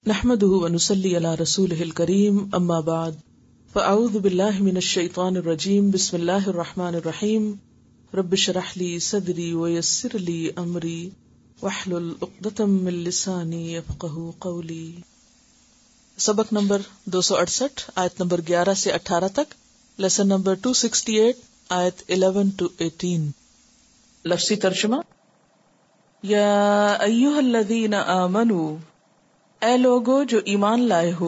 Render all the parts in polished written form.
نحمده ونصلي على رسوله الكريم اما بعد فاعوذ بالله من الشيطان الرجيم بسم الله الرحمن الرحيم رب اشرح لي صدري ويسر لي امري واحلل عقدة من لساني يفقهوا قولي. سبق نمبر 268 آیت نمبر 11 سے 18 تک، لیسن نمبر 268 آیت 11 to 18. لفظی ترجمہ: یا ایھا الذین آمنوا، اے لوگو جو ایمان لائے ہو،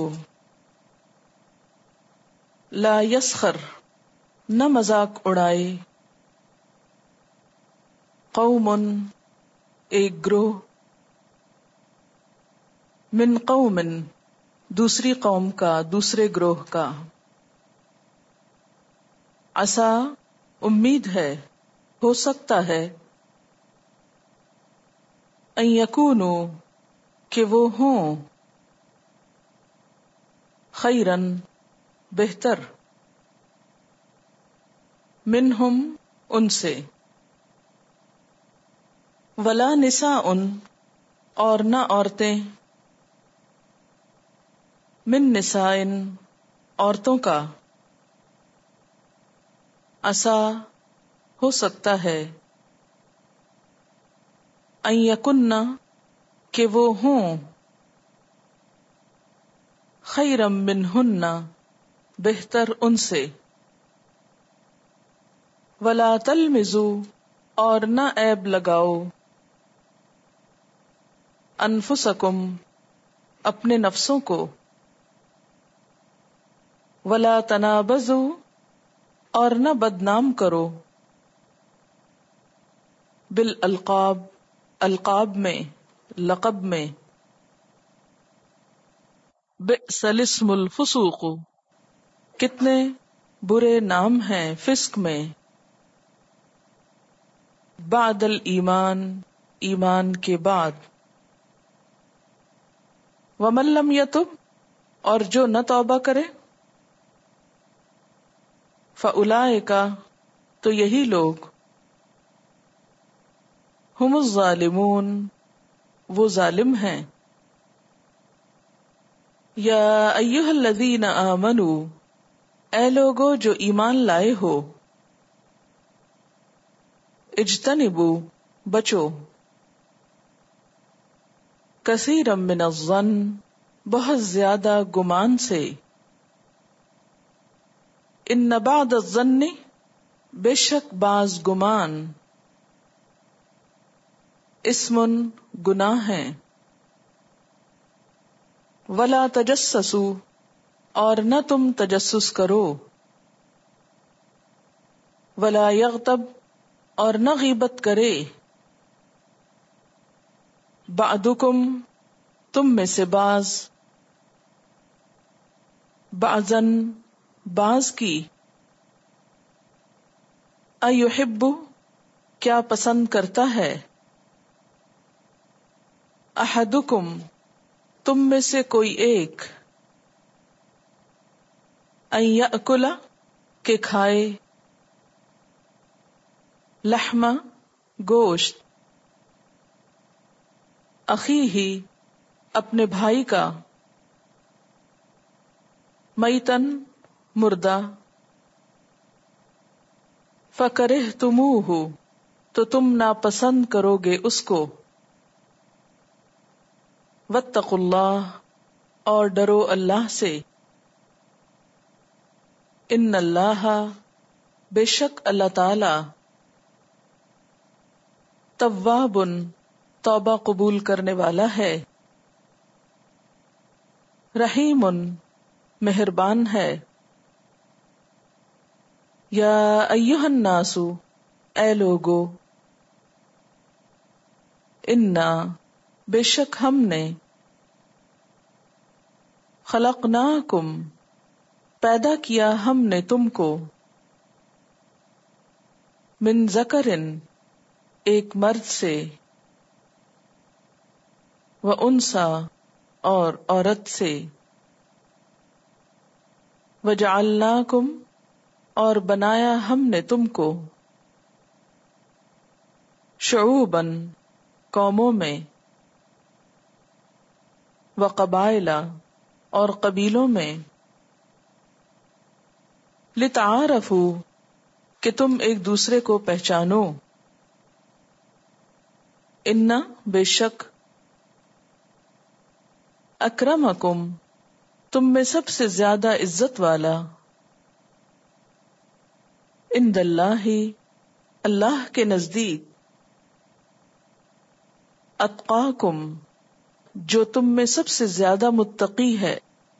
لا یسخر، نہ مذاق اڑائے، قوم، ایک گروہ، من قوم، دوسری قوم کا، دوسرے گروہ کا، عسیٰ، امید ہے، ہو سکتا ہے، ان یکونوا، کہ وہ ہوں، خیرن، بہتر، منہم، ان سے، ولا نساء، اور نہ عورتیں، من نساء، عورتوں کا، عسیٰ، ہو سکتا ہے، ان یکن، کہ وہ ہوں، خیرا منہن، بہتر ان سے، ولا تلمزوا، اور نہ عیب لگاؤ، انفسکم، اپنے نفسوں کو، ولا تنابزوا، اور نہ بدنام کرو، بالالقاب، القاب میں، لقب میں، بئس الاسم الفسوق، کتنے برے نام ہیں فسق میں، بعد الایمان، ایمان کے بعد، ومن لم یتب، اور جو نہ توبہ کرے، فاولئک، تو یہی لوگ، ہم الظالمون، وہ ظالم ہیں. یا ایھا الذین آمنوا، اے لوگو جو ایمان لائے ہو، اجتنبوا، بچو، کثیرا من الظن، بہت زیادہ گمان سے، ان بعض الظن، بے شک بعض گمان، اسم، گناہ ہے، ولا تجسسوا، اور نہ تم تجسس کرو، ولا یغتب، اور نہ غیبت کرے، بعضکم، تم میں سے بعض، بعضا، بعض کی، ایحب، کیا پسند کرتا ہے، احدکم، تم میں سے کوئی ایک، ان یأکل، کہ کھائے، لحم، گوشت، اخیہ، اپنے بھائی کا، میتن، مردہ، فکرہتموہ، تو تم ناپسند کرو گے اس کو، واتقوا اللہ، اور ڈرو اللہ سے، ان اللہ، بے شک اللہ تعالی، تواب، توبہ قبول کرنے والا ہے، رحیم، مہربان ہے. یا ایھا الناس، اے لوگو، انا، بے شک ہم نے، خلقناکم، پیدا کیا ہم نے تم کو، من ذکر، ایک مرد سے، وانثی، اور عورت سے، وجعلناکم، اور بنایا ہم نے تم کو، شعوباً، قوموں میں، وقبائل اور قبیلوں میں، لتعارفوا کہ تم ایک دوسرے کو پہچانو، ان بے شک، اکرمکم تم میں سب سے زیادہ عزت والا، عند اللہ اللہ کے نزدیک، اتقاکم جو تم میں سب سے زیادہ متقی ہے،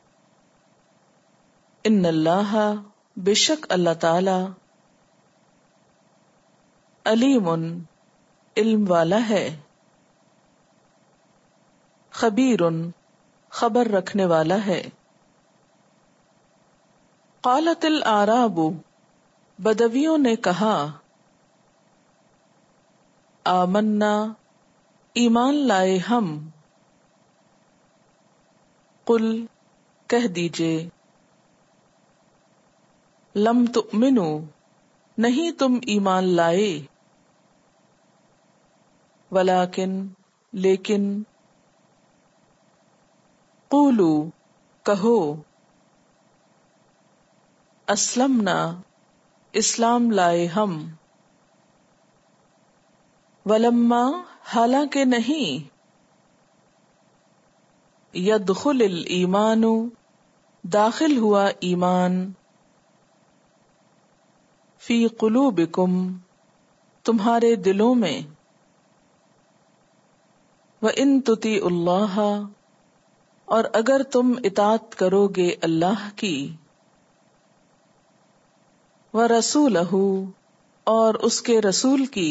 ان اللہ بے شک اللہ تعالی، علیم علم والا ہے، خبیر خبر رکھنے والا ہے۔ قالت الاعراب بدویوں نے کہا، آمنا ایمان لائے ہم، قل کہہ دیجئے، لم تؤمنوا نہیں تم ایمان لائے، ولیکن لیکن، قولو کہو، اسلمنا اسلام لائے ہم، ولما حالانکہ نہیں، یدخل الایمان داخل ہوا ایمان، فی قلوبکم تمہارے دلوں میں، وَإِن تُطِیعُوا اللَّهَ اور اگر تم اطاعت کرو گے اللہ کی، وَرَسُولَهُ اور اس کے رسول کی،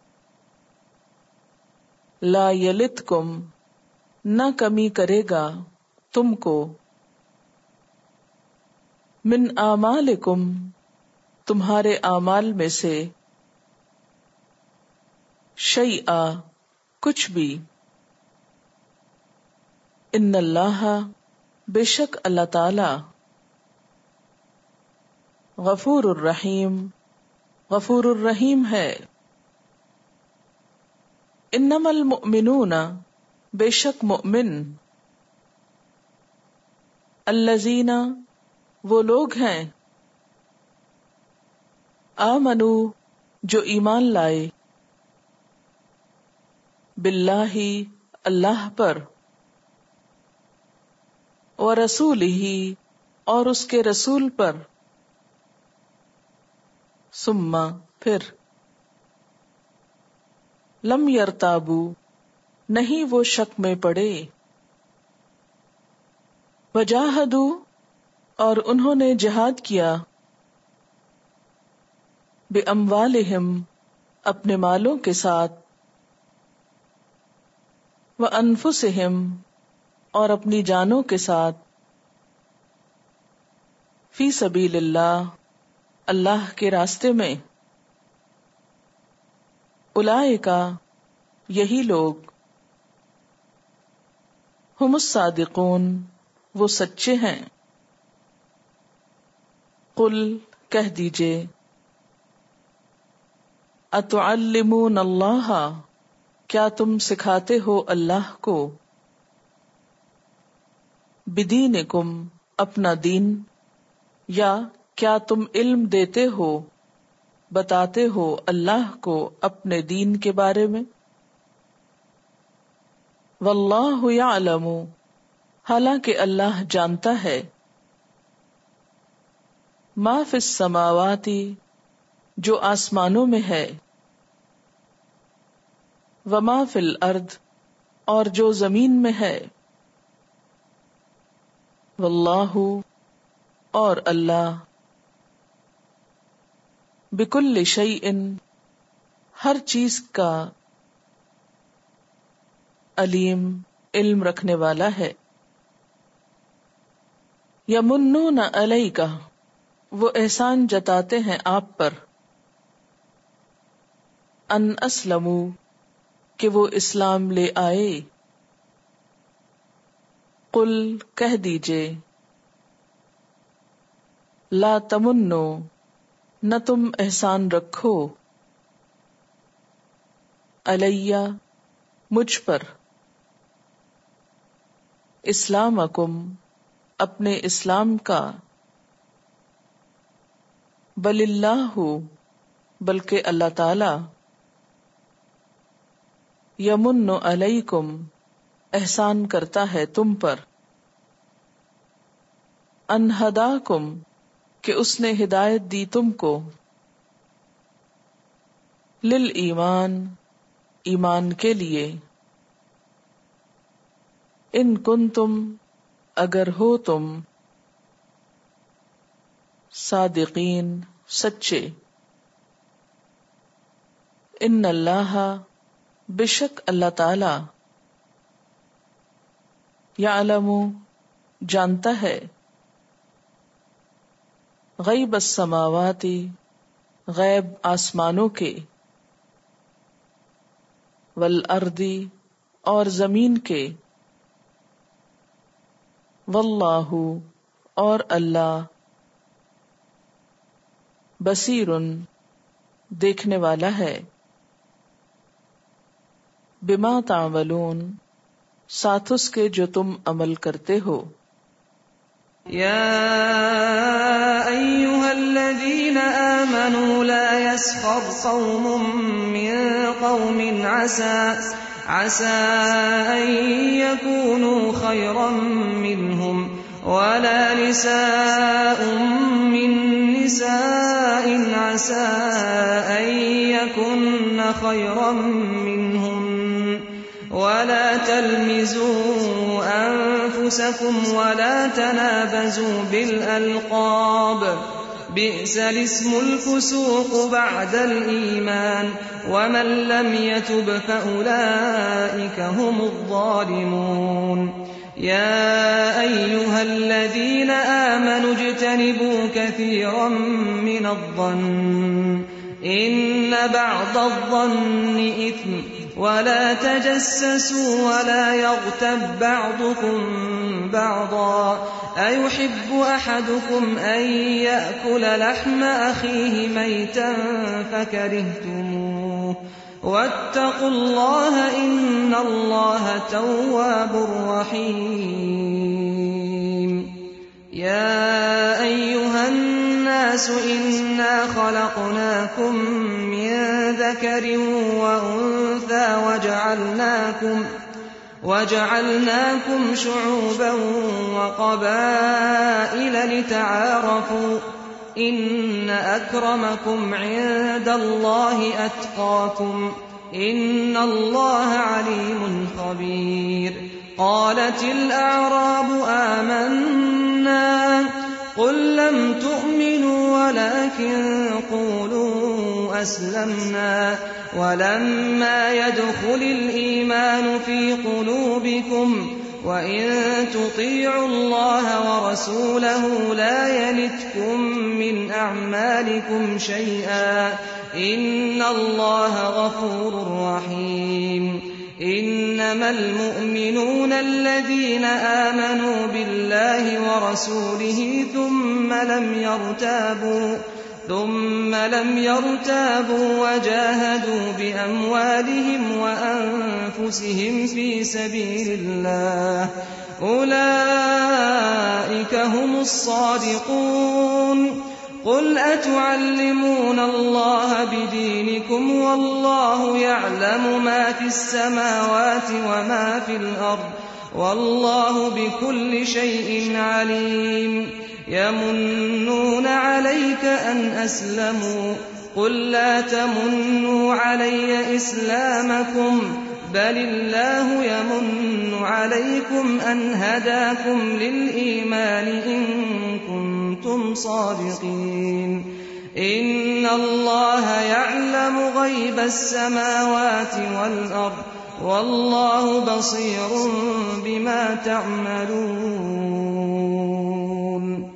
لا یلتکم نہ کمی کرے گا تم کو، من اعمالکم تمہارے اعمال میں سے، شیئا کچھ بھی، ان اللہ بے شک اللہ تعالی، غفور الرحیم غفور الرحیم ہے۔ انما المؤمنون بے شک مؤمن، الذین وہ لوگ ہیں، آمنو جو ایمان لائے، باللہ اللہ پر، ورسولہ اور اس کے رسول پر، ثم پھر، لم یرتابو نہیں وہ شک میں پڑے، وجاہدوا اور انہوں نے جہاد کیا، باموالہم اپنے مالوں کے ساتھ، وانفسہم اور اپنی جانوں کے ساتھ، فی سبیل اللہ اللہ کے راستے میں، اولئک یہی لوگ، ہم الصادقون وہ سچے ہیں۔ قل کہہ دیجئے، اتعلمون اللہ کیا تم سکھاتے ہو اللہ کو، بدینکم اپنا دین، یا کیا تم علم دیتے ہو بتاتے ہو اللہ کو اپنے دین کے بارے میں، واللہ یعلم حالانکہ اللہ جانتا ہے، ما فی السماوات جو آسمانوں میں ہے، وما فی الارض اور جو زمین میں ہے، واللہ اور اللہ، بکل شیء ہر چیز کا، علیم علم رکھنے والا ہے۔ یمنون علیک وہ احسان جتاتے ہیں آپ پر، ان اسلموا کہ وہ اسلام لے آئے، قل کہہ دیجئے، لا تمنو نہ تم احسان رکھو، علیہ مجھ پر، اسلامکم اپنے اسلام کا، بل اللہ بلکہ اللہ تعالی، یمن علیکم احسان کرتا ہے تم پر، ان ہداکم کہ اس نے ہدایت دی تم کو، للایمان ایمان کے لیے، ان کنتم اگر ہو تم، صادقین سچے، ان اللہ بے شک اللہ تعالی، یعلم جانتا ہے، غیب السماوات غیب آسمانوں کے، والارض اور زمین کے، واللہ اور اللہ، بصیر دیکھنے والا ہے، بما تعملون ساتھ اس کے جو تم عمل کرتے ہو۔ یا ایھا الذین آمنوا لا یسخر قوم من قوم عسى ان يكونوا خيرا منهم ولا نساء من نساء عسى ان يكن خيرا منهم ولا تلمزوا انفسكم ولا تنابزوا بالالقاب بئس الاسم الفسوق بعد الإيمان ومن لم يتب فأولئك هم الظالمون يا أيها الذين آمنوا اجتنبوا كثيرا من الظن إن بعض الظن إثم ولا تجسسوا ولا يغتب بعضكم بعضا أيحب أحدكم أن يأكل لحم أخيه ميتا فكرهتموه واتقوا الله إن الله تواب رحيم يا أيها الناس إنا خلقناكم من ذكر وأنثى وجعلناكم شعوبا وقبائل لتعارفوا إن أكرمكم عند الله أتقاكم إن الله عليم خبير قالت الأعراب آمنا قل لم تؤمنوا ولكن قولوا أسلمنا ولما يدخل الإيمان في قلوبكم وإن تطيعوا الله ورسوله لا يلتكم من أعمالكم شيئا إن الله غفور رحيم إنما المؤمنون الذين آمنوا بالله ورسوله ثم لم يرتابوا وجاهدوا بأموالهم وأنفسهم في سبيل الله أولئك هم الصادقون قل أتعلمون الله بدينكم والله يعلم ما في السماوات وما في الأرض والله بكل شيء عليم يمنون عليك أن أسلموا قل لا تمنوا علي إسلامكم بل الله يمن عليكم أن هداكم للإيمان إن كنتم صادقين إن الله يعلم غيب السماوات والأرض والله بصير بما تعملون